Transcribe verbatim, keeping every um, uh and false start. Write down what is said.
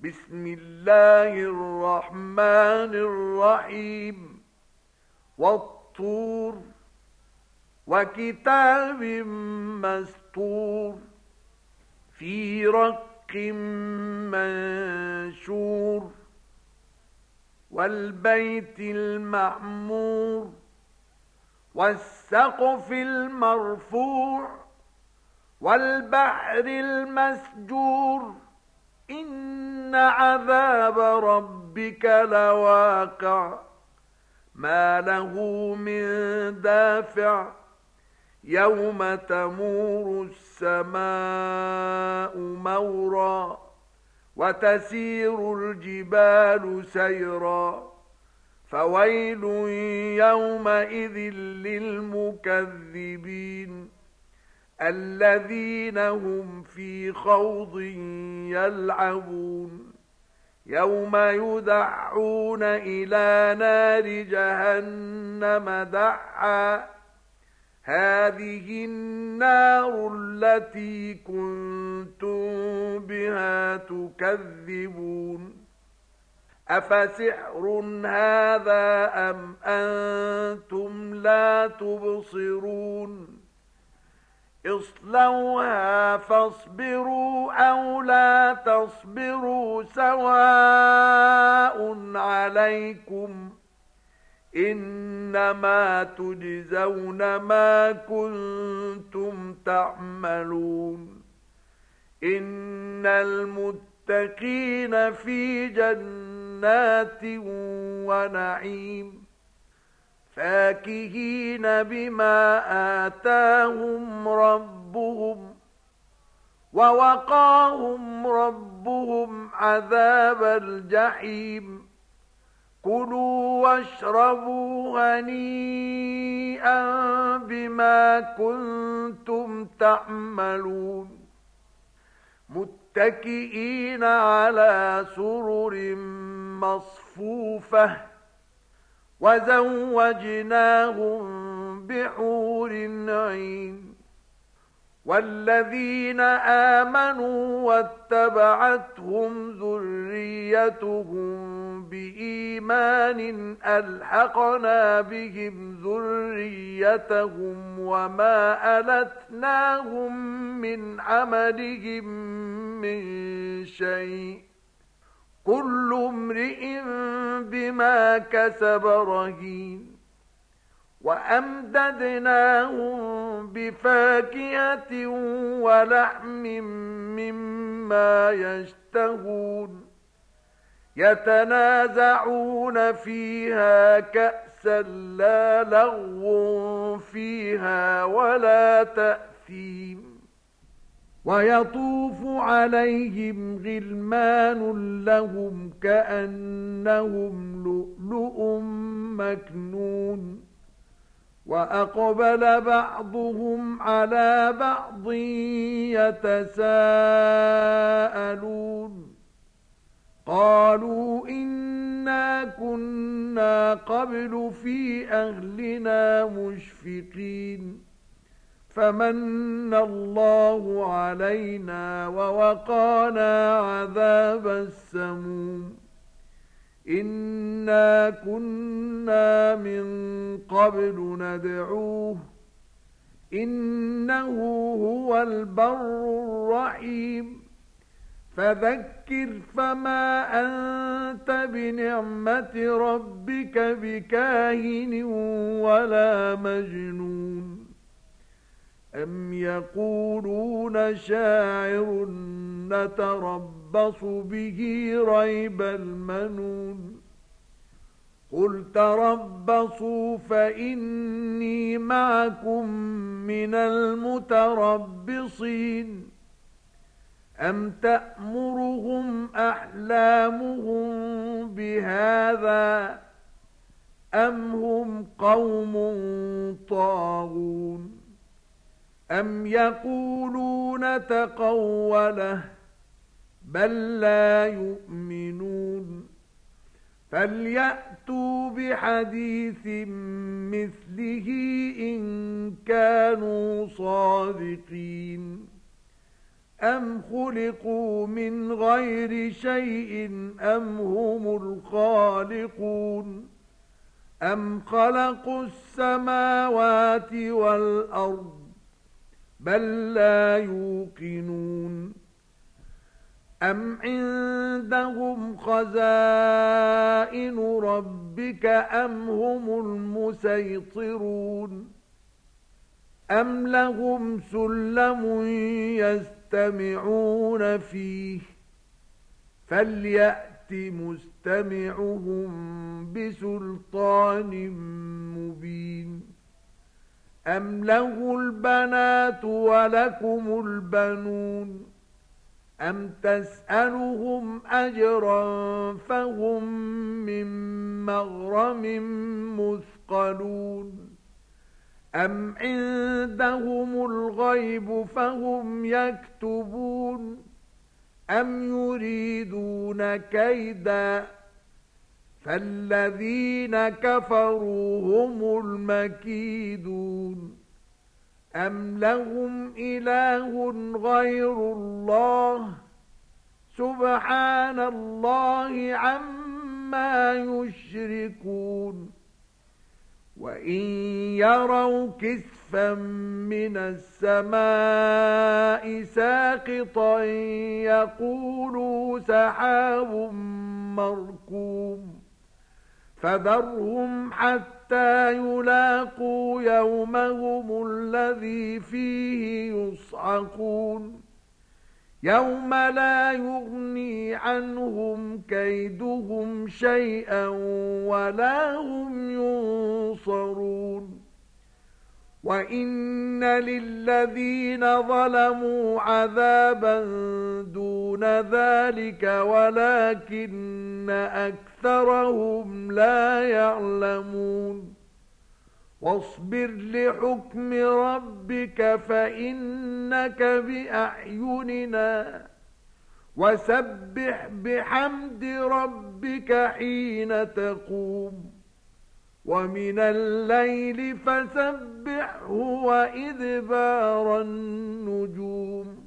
بسم الله الرحمن الرحيم والطور وكتاب مسطور في رق منشور والبيت المعمور والسقف المرفوع والبحر المسجور إن عذاب ربك لواقع ما له من دافع يوم تمور السماء مورا وتسير الجبال سيرا فويل يومئذ للمكذبين الذين هم في خوض يلعبون يوم يدعون إلى نار جهنم دعا هذه النار التي كنتم بها تكذبون أفسحر هذا أم أنتم لا تبصرون اصلوها فاصبروا أو لا تصبروا سواء عليكم إنما تجزون ما كنتم تعملون إن المتقين في جنات ونعيم فاكهين بما آتاهم ربهم ووقاهم ربهم عذاب الجحيم كلوا واشربوا هنيئا بما كنتم تعملون متكئين على سرر مصفوفة وزوجناهم بحور عين والذين آمنوا واتبعتهم ذريتهم بإيمان ألحقنا بهم ذريتهم وما ألتناهم من عملهم من شيء كل امرئ بما كسب رهين وأمددناهم بفاكهة ولحم مما يشتهون يتنازعون فيها كأسا لا لغو فيها ولا تأثيم ويطوف عليهم غلمان لهم كأنهم لؤلؤ مكنون وأقبل بعضهم على بعض يتساءلون قالوا إنا كنا قبل في أهلنا مشفقين فمن الله علينا ووقانا عذاب السموم إنا كنا من قبل ندعوه إنه هو البر الرحيم فذكر فما أنت بنعمة ربك بكاهن ولا مجنون أم يقولون شاعر نتربص به ريب المنون قل تربصوا فإني معكم من المتربصين أم تأمرهم أحلامهم بهذا أم هم قوم طاغون أم يقولون تقوله بل لا يؤمنون فليأتوا بحديث مثله إن كانوا صادقين أَمْ خُلِقُوا مِنْ غَيْرِ شَيْءٍ أَمْ هُمُ الْخَالِقُونَ أَمْ خَلَقُوا السَّمَاوَاتِ وَالْأَرْضَ بَل لَّا يُوقِنُونَ أَمْ عِندَهُمْ خَزَائِنُ رَبِّكَ أَمْ هُمُ الْمُصَيْطِرُونَ أَمْ لَهُمْ سُلَّمٌ يَسْتَمِعُونَ فِيهِ فَلْيَأْتِ مُسْتَمِعُهُم بِسُلْطَانٍ مُبِينٍ أَمْ لَهُ الْبَنَاتُ وَلَكُمُ الْبَنُونَ أَمْ تَسْأَلُهُمْ أَجْرًا فَهُمْ مِنْ مَغْرَمٍ مُثْقَلُونَ أَمْ عِندَهُمُ الْغَيْبُ فَهُمْ يَكْتُبُونَ أَمْ يُرِيدُونَ كَيْدًا فَالَّذِينَ كَفَرُوا هُمُ الْمَكِيدُونَ أَمْ لَهُمْ إِلَٰهٌ غَيْرُ اللَّهِ سُبْحَانَ اللَّهِ عَمَّا يُشْرِكُونَ وَإِنْ يَرَوْا كِسْفًا مِنَ السَّمَاءِ سَاقِطًا يَقُولُوا سَحَابٌ مَّرْكُومٌ فَذَرْهُمْ حَتَّى يُلَاقُوا يَوْمَهُمُ الَّذِي فِيهِ يُصْعَقُونَ يَوْمَ لَا يُغْنِي عَنْهُمْ كَيْدُهُمْ شَيْئًا وَلَا هُمْ يُنصَرُونَ وَإِنَّ لِلَّذِينَ ظَلَمُوا عَذَابًا دُونَ ذَلِكَ وَلَكِنَّ أَكْثَرَهُمْ لَا يَعْلَمُونَ وَاصْبِرْ لِحُكْمِ رَبِّكَ فَإِنَّكَ بِأَعْيُنِنَا وَسَبِّحْ بِحَمْدِ رَبِّكَ حِينَ تَقُومُ وَمِنَ اللَّيْلِ فَسَبِّحْهُ وَإِدْبَارَ النُّجُومِ